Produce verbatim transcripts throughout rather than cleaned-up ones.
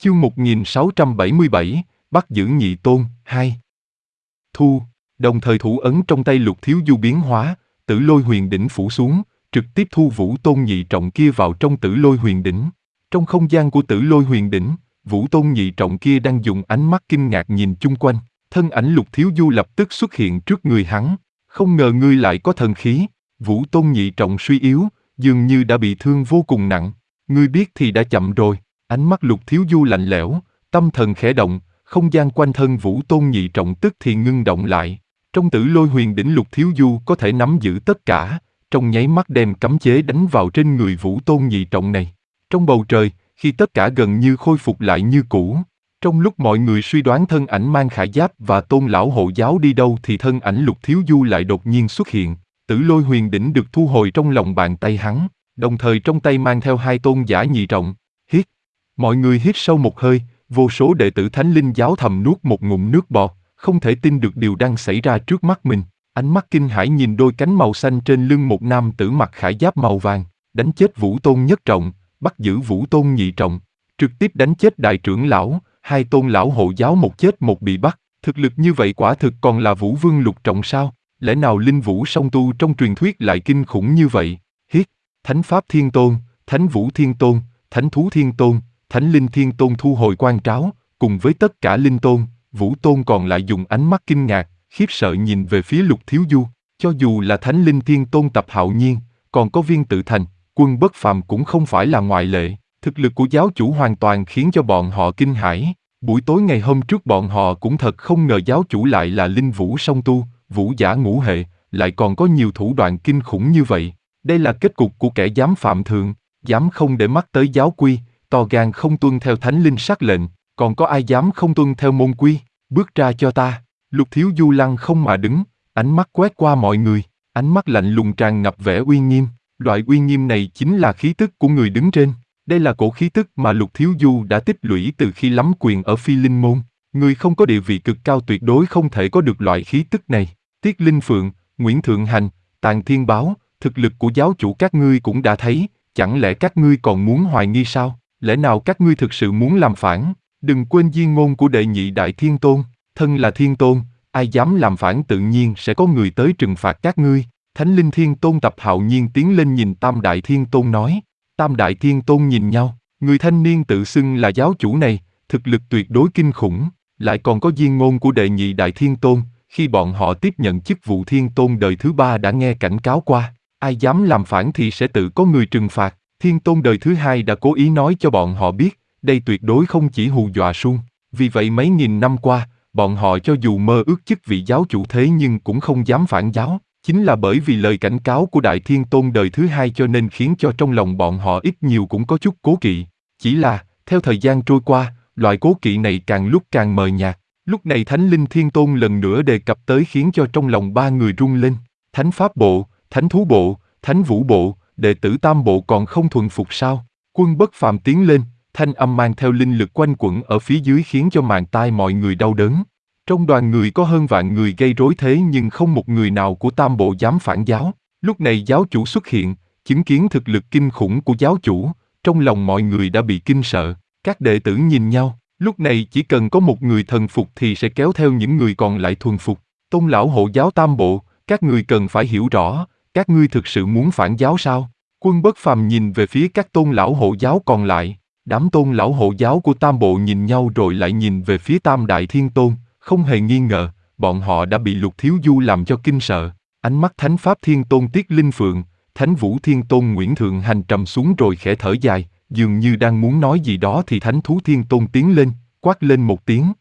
Chương một nghìn sáu trăm bảy mươi bảy, bắt giữ Nhị Tôn, hai. Thu, đồng thời thủ ấn trong tay Lục Thiếu Du biến hóa, Tử Lôi Huyền Đỉnh phủ xuống, trực tiếp thu Vũ Tôn Nhị Trọng kia vào trong Tử Lôi Huyền Đỉnh. Trong không gian của Tử Lôi Huyền Đỉnh, Vũ Tôn Nhị Trọng kia đang dùng ánh mắt kinh ngạc nhìn chung quanh, thân ảnh Lục Thiếu Du lập tức xuất hiện trước người hắn. Không ngờ ngươi lại có thần khí. Vũ Tôn Nhị Trọng suy yếu, dường như đã bị thương vô cùng nặng. Ngươi biết thì đã chậm rồi. Ánh mắt Lục Thiếu Du lạnh lẽo, tâm thần khẽ động, không gian quanh thân Vũ Tôn Nhị Trọng tức thì ngưng động lại. Trong Tử Lôi Huyền Đỉnh Lục Thiếu Du có thể nắm giữ tất cả, trong nháy mắt đem cấm chế đánh vào trên người Vũ Tôn Nhị Trọng này. Trong bầu trời, khi tất cả gần như khôi phục lại như cũ, trong lúc mọi người suy đoán thân ảnh mang khải giáp và Tôn lão hộ giáo đi đâu thì thân ảnh Lục Thiếu Du lại đột nhiên xuất hiện. Tử Lôi Huyền Đỉnh được thu hồi trong lòng bàn tay hắn, đồng thời trong tay mang theo hai tôn giả nhị trọng. Hít. Mọi người hít sâu một hơi, vô số đệ tử Thánh Linh giáo thầm nuốt một ngụm nước bọt, không thể tin được điều đang xảy ra trước mắt mình. Ánh mắt kinh hãi nhìn đôi cánh màu xanh trên lưng một nam tử mặc khải giáp màu vàng, đánh chết Vũ Tôn nhất trọng, bắt giữ Vũ Tôn nhị trọng, trực tiếp đánh chết đại trưởng lão, hai tôn lão hộ giáo một chết một bị bắt. Thực lực như vậy quả thực còn là Vũ Vương lục trọng sao? Lẽ nào linh vũ song tu trong truyền thuyết lại kinh khủng như vậy? Hít. Thánh Pháp Thiên Tôn, Thánh Vũ Thiên Tôn, Thánh Thú Thiên Tôn, Thánh Linh Thiên Tôn thu hồi quan tráo, cùng với tất cả linh tôn, Vũ Tôn còn lại dùng ánh mắt kinh ngạc, khiếp sợ nhìn về phía Lục Thiếu Du. Cho dù là Thánh Linh Thiên Tôn Tập Hạo Nhiên, còn có Viên Tự Thành, Quân Bất Phàm cũng không phải là ngoại lệ. Thực lực của giáo chủ hoàn toàn khiến cho bọn họ kinh hãi. Buổi tối ngày hôm trước bọn họ cũng thật không ngờ giáo chủ lại là linh vũ song tu, vũ giả ngũ hệ, lại còn có nhiều thủ đoạn kinh khủng như vậy. Đây là kết cục của kẻ dám phạm thượng, dám không để mắt tới giáo quy, to gan không tuân theo thánh linh sắc lệnh, còn có ai dám không tuân theo môn quy? Bước ra cho ta. Lục Thiếu Du lăng không mà đứng, ánh mắt quét qua mọi người, ánh mắt lạnh lùng tràn ngập vẻ uy nghiêm. Loại uy nghiêm này chính là khí tức của người đứng trên. Đây là cổ khí tức mà Lục Thiếu Du đã tích lũy từ khi lắm quyền ở Phi Linh Môn. Người không có địa vị cực cao tuyệt đối không thể có được loại khí tức này. Tiết Linh Phượng, Nguyễn Thượng Hành, Tàng Thiên Báo, thực lực của giáo chủ các ngươi cũng đã thấy, chẳng lẽ các ngươi còn muốn hoài nghi sao? Lẽ nào các ngươi thực sự muốn làm phản? Đừng quên di ngôn của đệ nhị đại thiên tôn, thân là thiên tôn, ai dám làm phản tự nhiên sẽ có người tới trừng phạt các ngươi. Thánh Linh Thiên Tôn Tập Hạo Nhiên tiến lên nhìn Tam Đại Thiên Tôn nói. Tam Đại Thiên Tôn nhìn nhau, người thanh niên tự xưng là giáo chủ này, thực lực tuyệt đối kinh khủng, lại còn có di ngôn của đệ nhị đại thiên tôn, khi bọn họ tiếp nhận chức vụ thiên tôn đời thứ ba đã nghe cảnh cáo qua, ai dám làm phản thì sẽ tự có người trừng phạt. Thiên tôn đời thứ hai đã cố ý nói cho bọn họ biết, đây tuyệt đối không chỉ hù dọa suông, vì vậy mấy nghìn năm qua, bọn họ cho dù mơ ước chức vị giáo chủ thế nhưng cũng không dám phản giáo. Chính là bởi vì lời cảnh cáo của Đại Thiên Tôn đời thứ hai cho nên khiến cho trong lòng bọn họ ít nhiều cũng có chút cố kỵ. Chỉ là, theo thời gian trôi qua, loại cố kỵ này càng lúc càng mờ nhạt. Lúc này Thánh Linh Thiên Tôn lần nữa đề cập tới khiến cho trong lòng ba người rung lên. Thánh Pháp Bộ, Thánh Thú Bộ, Thánh Vũ Bộ, đệ tử Tam Bộ còn không thuần phục sao? Quân Bất Phàm tiến lên, thanh âm mang theo linh lực quanh quẩn ở phía dưới khiến cho màng tai mọi người đau đớn. Trong đoàn người có hơn vạn người gây rối thế nhưng không một người nào của Tam Bộ dám phản giáo. Lúc này giáo chủ xuất hiện, chứng kiến thực lực kinh khủng của giáo chủ, trong lòng mọi người đã bị kinh sợ. Các đệ tử nhìn nhau, lúc này chỉ cần có một người thần phục thì sẽ kéo theo những người còn lại thuần phục. Tôn lão hộ giáo Tam Bộ, các người cần phải hiểu rõ, các ngươi thực sự muốn phản giáo sao? Quân Bất Phàm nhìn về phía các tôn lão hộ giáo còn lại, đám tôn lão hộ giáo của Tam Bộ nhìn nhau rồi lại nhìn về phía Tam Đại Thiên Tôn. Không hề nghi ngờ, bọn họ đã bị Lục Thiếu Du làm cho kinh sợ. Ánh mắt Thánh Pháp Thiên Tôn Tiết Linh Phượng, Thánh Vũ Thiên Tôn Nguyễn Thượng Hành trầm xuống rồi khẽ thở dài, dường như đang muốn nói gì đó thì Thánh Thú Thiên Tôn tiến lên, quát lên một tiếng.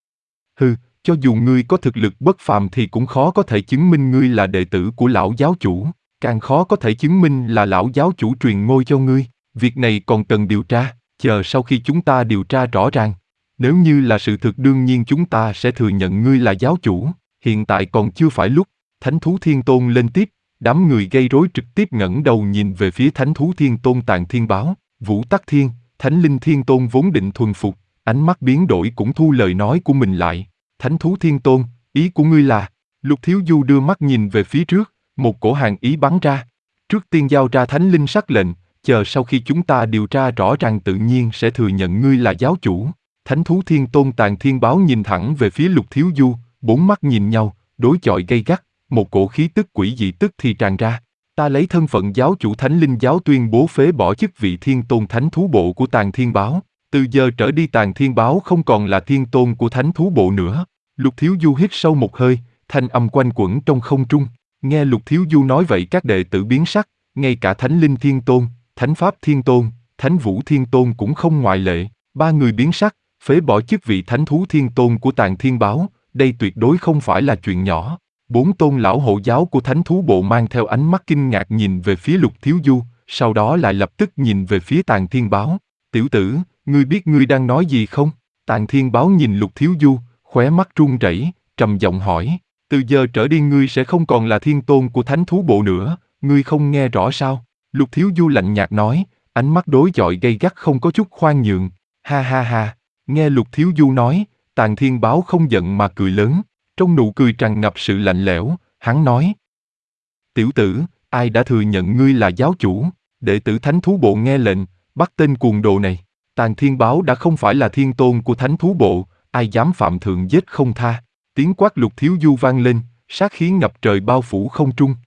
Hừ, cho dù ngươi có thực lực bất phàm thì cũng khó có thể chứng minh ngươi là đệ tử của lão giáo chủ, càng khó có thể chứng minh là lão giáo chủ truyền ngôi cho ngươi. Việc này còn cần điều tra, chờ sau khi chúng ta điều tra rõ ràng. Nếu như là sự thực đương nhiên chúng ta sẽ thừa nhận ngươi là giáo chủ, hiện tại còn chưa phải lúc. Thánh Thú Thiên Tôn lên tiếp, đám người gây rối trực tiếp ngẩng đầu nhìn về phía Thánh Thú Thiên Tôn Tàng Thiên Báo, Vũ Tắc Thiên, Thánh Linh Thiên Tôn vốn định thuần phục, ánh mắt biến đổi cũng thu lời nói của mình lại. Thánh Thú Thiên Tôn, ý của ngươi là? Lục Thiếu Du đưa mắt nhìn về phía trước, một cổ hàng ý bắn ra. Trước tiên giao ra Thánh Linh sắc lệnh, chờ sau khi chúng ta điều tra rõ ràng tự nhiên sẽ thừa nhận ngươi là giáo chủ. Thánh thú Thiên Tôn Tàng Thiên Báo nhìn thẳng về phía Lục Thiếu Du, bốn mắt nhìn nhau, đối chọi gay gắt, một cổ khí tức quỷ dị tức thì tràn ra. Ta lấy thân phận giáo chủ Thánh Linh Giáo tuyên bố phế bỏ chức vị Thiên Tôn Thánh Thú Bộ của Tàng Thiên Báo. Từ giờ trở đi Tàng Thiên Báo không còn là Thiên Tôn của Thánh Thú Bộ nữa. Lục Thiếu Du hít sâu một hơi, thanh âm quanh quẩn trong không trung. Nghe Lục Thiếu Du nói vậy các đệ tử biến sắc, ngay cả Thánh Linh Thiên Tôn, Thánh Pháp Thiên Tôn, Thánh Vũ Thiên Tôn cũng không ngoại lệ. Ba người biến sắc, phế bỏ chức vị Thánh Thú Thiên Tôn của Tàng Thiên Báo, đây tuyệt đối không phải là chuyện nhỏ. Bốn tôn lão hộ giáo của Thánh Thú Bộ mang theo ánh mắt kinh ngạc nhìn về phía Lục Thiếu Du, sau đó lại lập tức nhìn về phía Tàng Thiên Báo. Tiểu tử, ngươi biết ngươi đang nói gì không? Tàng Thiên Báo nhìn Lục Thiếu Du, khóe mắt run rẩy, trầm giọng hỏi. Từ giờ trở đi ngươi sẽ không còn là Thiên Tôn của Thánh Thú Bộ nữa, ngươi không nghe rõ sao? Lục Thiếu Du lạnh nhạt nói, ánh mắt đối chọi gay gắt không có chút khoan nhượng. Ha ha ha, nghe Lục Thiếu Du nói, Tàng Thiên Báo không giận mà cười lớn, trong nụ cười tràn ngập sự lạnh lẽo, hắn nói. Tiểu tử, ai đã thừa nhận ngươi là giáo chủ? Đệ tử Thánh Thú Bộ nghe lệnh, bắt tên cuồng đồ này. Tàng Thiên Báo đã không phải là Thiên Tôn của Thánh Thú Bộ, ai dám phạm thượng giết không tha. Tiếng quát Lục Thiếu Du vang lên, sát khí ngập trời bao phủ không trung.